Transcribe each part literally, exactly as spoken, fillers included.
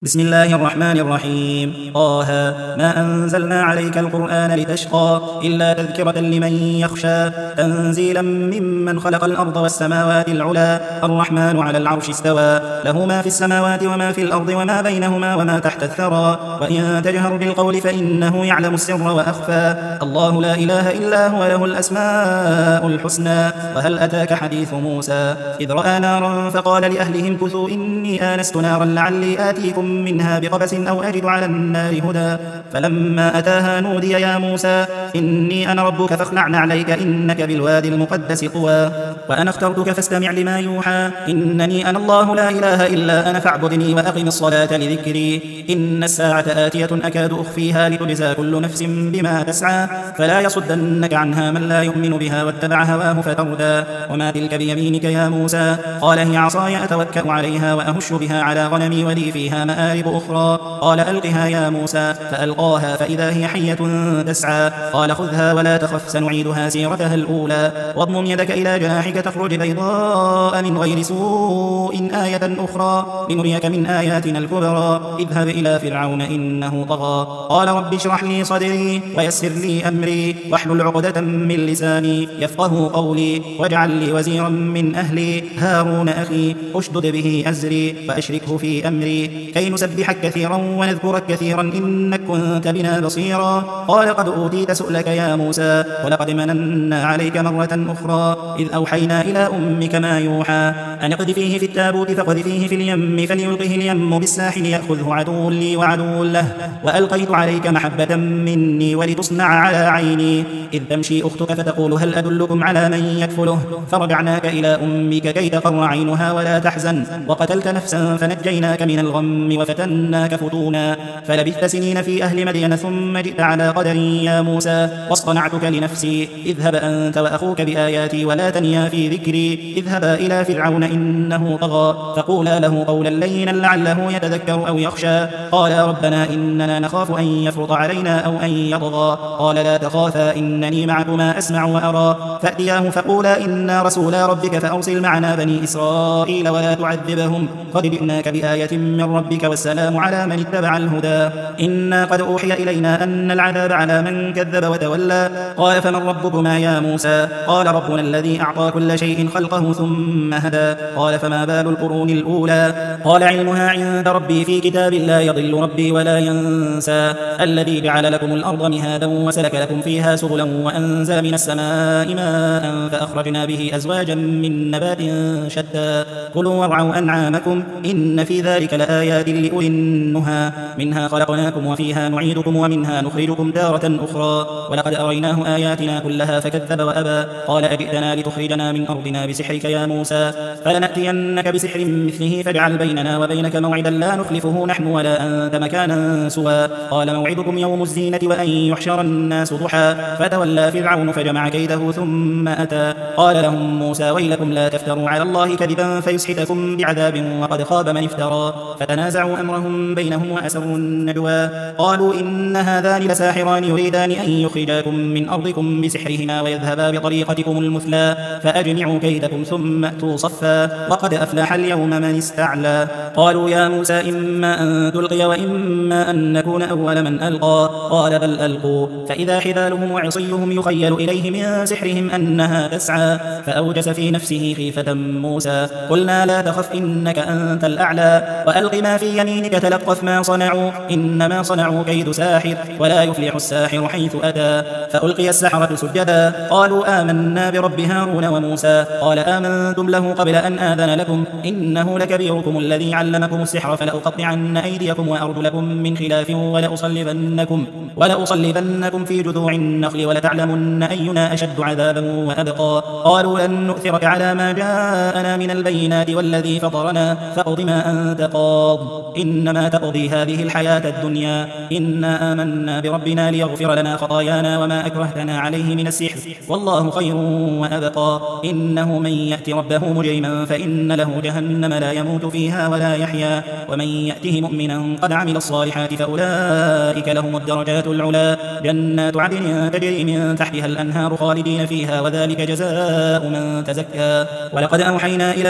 بسم الله الرحمن الرحيم. طه ما أنزلنا عليك القرآن لتشقى إلا تذكرة لمن يخشى تنزيلا ممن خلق الأرض والسماوات العلى الرحمن على العرش استوى له ما في السماوات وما في الأرض وما بينهما وما تحت الثرى وإن تجهر بالقول فإنه يعلم السر وأخفى الله لا إله إلا هو له الأسماء الحسنى. وهل أتاك حديث موسى إذ رأى نارا فقال لأهلهم كثوا إني آنست نارا لعلي آتيكم منها بقبس أو أجد على النار هدى فلما أتاها نودي يا موسى إني أنا ربك فاخلع عليك إنك بالوادي المقدس طوى وأنا اخترتك فاستمع لما يوحى إنني أنا الله لا إله إلا أنا فاعبدني وأقم الصلاة لذكري إن الساعة آتية أكاد أخفيها لتجزى كل نفس بما تسعى فلا يصدنك عنها من لا يؤمن بها واتبع هواه فتردى وما تلك بيمينك يا موسى قال هي عصاي أتوكأ عليها وأهش بها على غنمي ولي فيها مآرب أخرى قال ألقها يا موسى فألقاها فإذا هي حية تسعى قال خذها ولا تخف سنعيدها سيرتها الأولى واضمم يدك إلى جناحك تخرج بيضاء من غير سوء آية أخرى لنريك من آياتنا الكبرى اذهب إلى فرعون إنه طغى قال رب اشرح لي صدري ويسر لي أمري واحلل عقدة من لساني يفقه قولي واجعل لي وزيرا من أهلي هارون أخي أشدد به أزري وأشركه في أمري كي نسبحك كثيرا ونذكرك كثيرا إنك كنت بنا بصيرا قال قد أوتيت سؤلك يا موسى ولقد مننا عليك مرة أخرى إذ أوحينا إلى أمك ما يوحى أن اقذفيه في التابوت فاقذفيه في اليم فليلقه اليم بالساحل يأخذه عدو لي وعدو له وألقيت عليك محبة مني ولتصنع على عيني إذ تمشي أختك فتقول هل أدلكم على من يكفله فرجعناك إلى أمك كي تقر عينها ولا تحزن وقتلت نفسا فنجيناك من الغم وفتناك فتونا فلبثت سنين في أهل مدين ثم جئت على قدر يا موسى واصطنعتك لنفسي اذهب أنت وأخوك بآياتي ولا تنيا في ذكري اذهبا إلى فرعون إنه طغى فقولا له قولا لينا لعله يتذكر أو يخشى قال ربنا إننا نخاف أن يفرط علينا أو أن يطغى قال لا تخافا إنني معكما أسمع وأرى فأتياه فقولا إنا رسولا ربك فأرسل معنا بني إسرائيل ولا تعذبهم قد جئناك بآية من ربك والسلام على من اتبع الهدى إنا قد أوحي إلينا أن العذاب على من كذب وتولى قال فمن ربكما يا موسى قال ربنا الذي أعطى كل شيء خلقه ثم هدى قال فما بال القرون الأولى قال علمها عند ربي في كتاب لا يضل ربي ولا ينسى الذي جعل لكم الأرض مهادا وسلك لكم فيها سبلا وأنزل من السماء ماء فأخرجنا به أزواجا من نبات شتى كلوا وارعوا أنعامكم إن في ذلك لآيات لأولي النهى منها خلقناكم وفيها نعيدكم ومنها نخرجكم تارة أخرى ولقد أريناه آياتنا كلها فكذب وأبى قال أجئتنا لتخرجنا من أرضنا بسحرك يا موسى فلنأتينك بسحر مثله فاجعل بيننا وبينك موعدا لا نخلفه نحن ولا أنت مكانا سوى قال موعدكم يوم الزينة وأن يحشر الناس ضحى فتولى فرعون فجمع كيده ثم أتى قال لهم موسى ويلكم لا تفتروا على الله كذبا فيسحتكم بعذاب وقد خاب من افترى فتنازعوا أمرهم بينهم وأسروا النجوى قالوا إن هذان لساحران يريدان أن يخرجاكم من أرضكم بسحرهما ويذهبا بطريقتكم المثلى فأجمعوا كيدكم ثم أتوا صفا وقد أفلح اليوم من استعلى قالوا يا موسى إما أن تلقي وإما أن نكون أول من ألقى قال بل ألقوا فإذا حبالهم وعصيهم يخيل إليه من سحرهم أنها تسعى فأوجس في نفسه خيفة موسى قلنا لا تخف إنك أنت الأعلى وألق ما في يمينك تلقف ما صنعوا إنما صنعوا كيد ساحر ولا يفلح الساحر حيث أتى فألقي السحرة سجدا قالوا آمنا برب هارون وموسى قال آمنتم له قبل أن آذن لكم إنه لكبيركم الذي علمكم السحر فلأقطعن أيديكم وأرجلكم من خلاف ولأصلبنكم, ولأصلبنكم في جذوع النخل ولتعلمن أينا أشد عذابا وأبقى قالوا لن نؤثرك على ما جاءنا من البينات والذي فطرنا فاقض ما أنت قاض إنما تقضي هذه الحياة الدنيا إنا آمنا بربنا ليغفر لنا خطايانا وما أكرهتنا عليه من السحر والله خير وأبقى إنه من يأت ربه مجرما فإن له جهنم لا يموت فيها ولا يحيا ومن يأته مؤمنا قد عمل الصالحات فأولئك لهم الدرجات العلا جنات عدن تجري من تحتها الأنهار خالدين فيها وذلك جزاء من تزكى ولقد أوحينا إلى موسى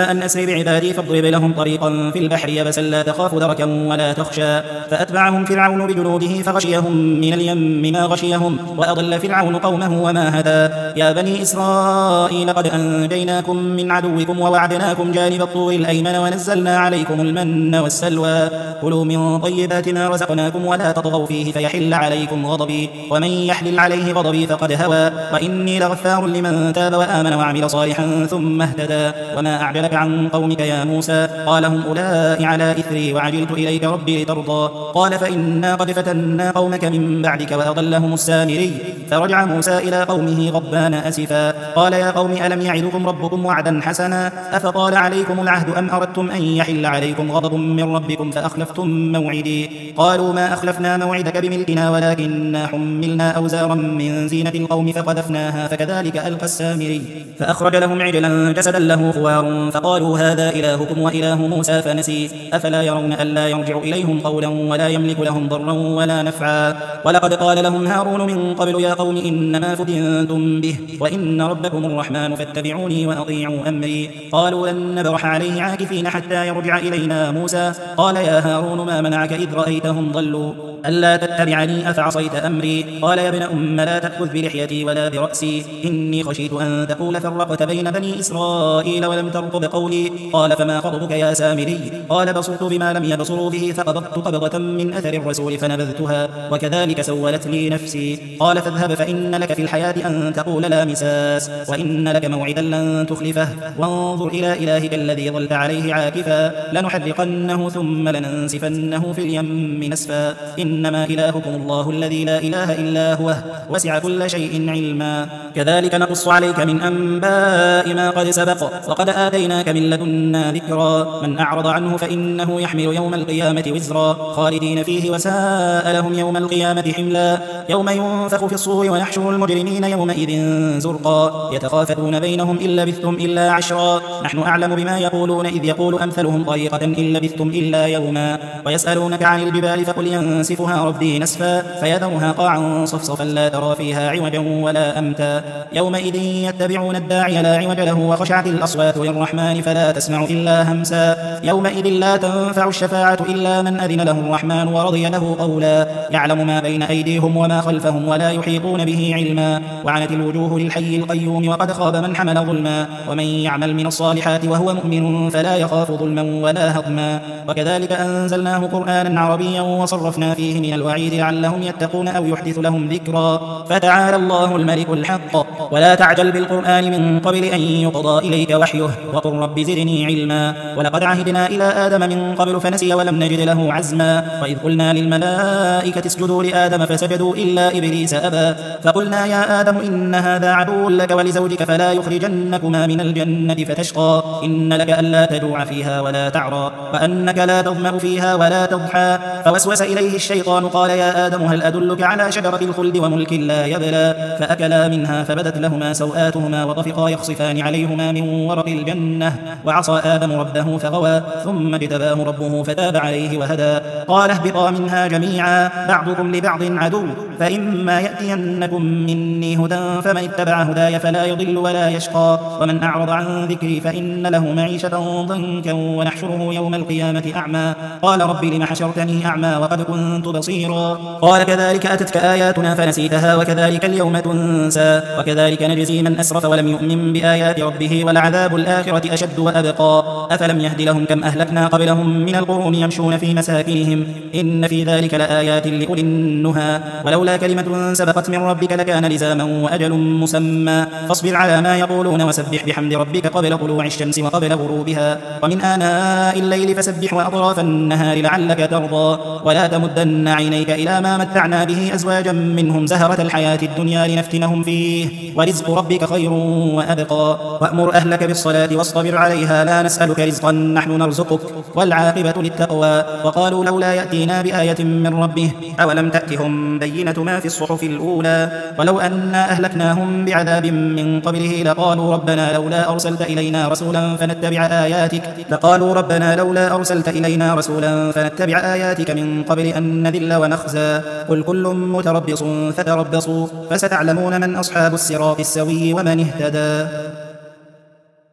أن أسر بعبادي فاضرب لهم طريقا في البحر يبسا لا تخاف دركا ولا تخشى فأتبعهم فرعون بجنوده فغشيهم من اليم ما غشيهم وأضل فرعون قومه وما هدى يا بني إسرائيل قد أنجيناكم من عدوكم ووعدناكم جانب الطور الأيمن ونزلنا عليكم المن والسلوى كلوا من طيبات ما رزقناكم ولا تطغوا فيه فيحل عليكم غضبي ومن يحلل عليه غضبي فقد هوى وإني لغفار لمن تاب وآمن وعمل صالحا ثم اهتدى وما أعجلك عن قومك يا موسى قال هم أولئك على إثري وعجلت إليك ربي لترضى قال فإنا قد فتنا قومك من بعدك وأضلهم السامري فرجع موسى إلى قومه غضبان أسفا قال يا قوم ألم يعدكم ربكم وعدا حسنا أفطال عليكم العهد أم أردتم أن يحل عليكم غضب من ربكم فأخلفتم موعدي قالوا ما أخلفنا موعدك بملكنا ولكننا حملنا أوزارا من زينة القوم فقذفناها فكذلك ألقى السامري فأخرج لهم عجلا جسدا له خوار فقالوا هذا إلهكم وإله موسى فنسي أفلا يرون ألا يرجع إليهم قولا ولا يملك لهم ضرا ولا نفعا ولقد قال لهم هارون من قبل يا قوم إنما فتنتم به وإن ربكم الرحمن فاتبعوني وأطيعوا أمري قالوا لن نبرح عليه عاكفين حتى يرجع إلينا موسى قال يا هارون ما منعك إذ رأيتهم ضلوا ألا تتبعني أفعصيت أمري قال يا ابن أم لا تأخذ بلحيتي ولا برأسي إني خشيت أن تقول فرقت بين بني إسرائيل ولم ترقب قولي قال فما خطبك يا سامري قال بصرت بما لم يبصروا به فقبضت قبضة من أثر الرسول فنبذتها وكذلك سولت لي نفسي قال فاذهب فإن لك في الحياة أن تقول لا مساس وإن لك موعدا لن تخلفه وانظر إلى إلهك الذي ظلت عليه عاكفا لنحرقنه ثم لننسفنه في اليم نسفا إنما إلهكم الله الذي لا إله إلا هو وسع كل شيء علما كذلك نقص عليك من أنباء ما قد سبق وقد آتيناك من لدنا ذكرا من أعرض عنه فإنه يحمل يوم القيامة وزرا خالدين فيه وساء لهم يوم القيامة حملا يوم ينفخ في الصور ونحشر المجرمين يومئذ زرقا يتخافتون بينهم إن لبثتم إلا عشرا نحن أعلم بما يقولون إذ يقول أمثلهم طريقة إن لبثتم إلا يوما ويسألونك عن الجبال فقل ينسفها ربي نسفا فيذرها قاعا صفصفا لا ترى فيها عوجا ولا أمتا يومئذ يتبعون الداعي لا عوج له وخشعت الأصوات للرحمن فلا تسمع إلا همسا يومئذ لا تنفع الشفاعة إلا من أذن له الرحمن ورضي له قولا يعلم ما بين أيديهم وما خلفهم ولا يحيطون به علما وعنت الوجوه للحي القيوم وقد خاب من حمل ظلما ومن يعمل من الصالحات وهو مؤمن فلا يخاف ظلما ولا هضما وكذلك أنزلناه قرآنا عربيا وصرفنا فيه من الوعيد لعلهم يتقون أو يحدث لهم ذكرا فتعالى الله الملك الحق ولا تعجل بالقرآن من قبل أن يقضى إليك وحيه وقل رب زدني علما ولقد عهدنا إلى آدم من قبل فنسي ولم نجد له عزما وإذ قلنا للملائكة اسجدوا لآدم فسجدوا إلا إبليس أبى فقلنا يا آدم إن هذا عدو لك ولزوجك فلا يخرجنكما من الجنة فتشقى إن لك ألا تجوع فيها ولا تعرى وأنك لا تظمأ فيها ولا تضحى فوسوس إليه الشيطان قال يا آدم هل أدلك على شجرة الخلد وملك لا يبلى فأكلا منها فبدت لهما سوآتهما وطفقا يخصفان عليهما من ورق الجنة وعصى آدم ربه فغوى ثم اجتباه ربه فتاب عليه وهدى قال اهبطا منها جميعا بعضكم لبعض عدو فإما يأتينكم مني هدى فمن اتبع هداي فلا يضل ولا يشقى ومن أعرض عن ذكري فإن له معيشة ضنكا ونحشره يوم القيامة أعمى قال رب لم حشرتني أعمى وقد كنت بصيرا قال كذلك أتتك آياتنا فنسيتها وكذلك اليوم تنسى وكذلك نجزي من أسرف ولم يؤمن بآيات ربه ولعذاب الآخرة أشد وأبقى أفلم يهد لهم كم أهلكنا قبلهم من القرون يمشون في مساكنهم إن في ذلك لآيات لأولي النهى ولولا كلمة سبقت من ربك لكان لزاما وأجل مسمى فاصبر على ما يقولون وسبح بحمد ربك قبل طلوع الشمس وقبل غروبها ومن آناء الليل فسبح وأطراف النهار لعلك ترضى ولا تمدن عينيك إلى ما متعنا به أزواجا منهم زهرة الحياة الدنيا لنفتنهم فيه ورزق ربك خير وأبقى وأمر أهلك بالصلاة واصطبر عليها لا نسألك رزقا نحن نرزقك والعاقبة للتقوى وقالوا لولا يأتينا بآية من ربه أولم تأتهم بينة ما في الصحف الأولى ولو أنا أهلكناهم بعذاب من قبله لقالوا ربنا لولا أرسلت إلينا رسولا فنتبع آياتك لقالوا ربنا لولا أرسلت إلينا رسولا فنتبع آياتك من قبل أن نذل ونخزى قل كل متربص فتربصوا فستعلمون من أصحاب الصراط السوي ومن اهتدى.